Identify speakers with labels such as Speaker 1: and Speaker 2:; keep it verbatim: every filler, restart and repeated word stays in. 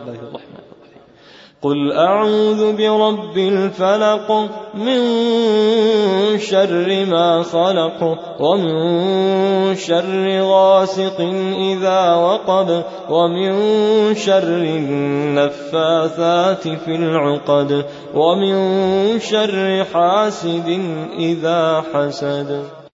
Speaker 1: الله الرحمن الرحيم. قل أعوذ برب الفلق من شر ما خلق ومن شر غاسق إذا وقب ومن شر النفاثات في العقد ومن شر حاسد إذا حسد.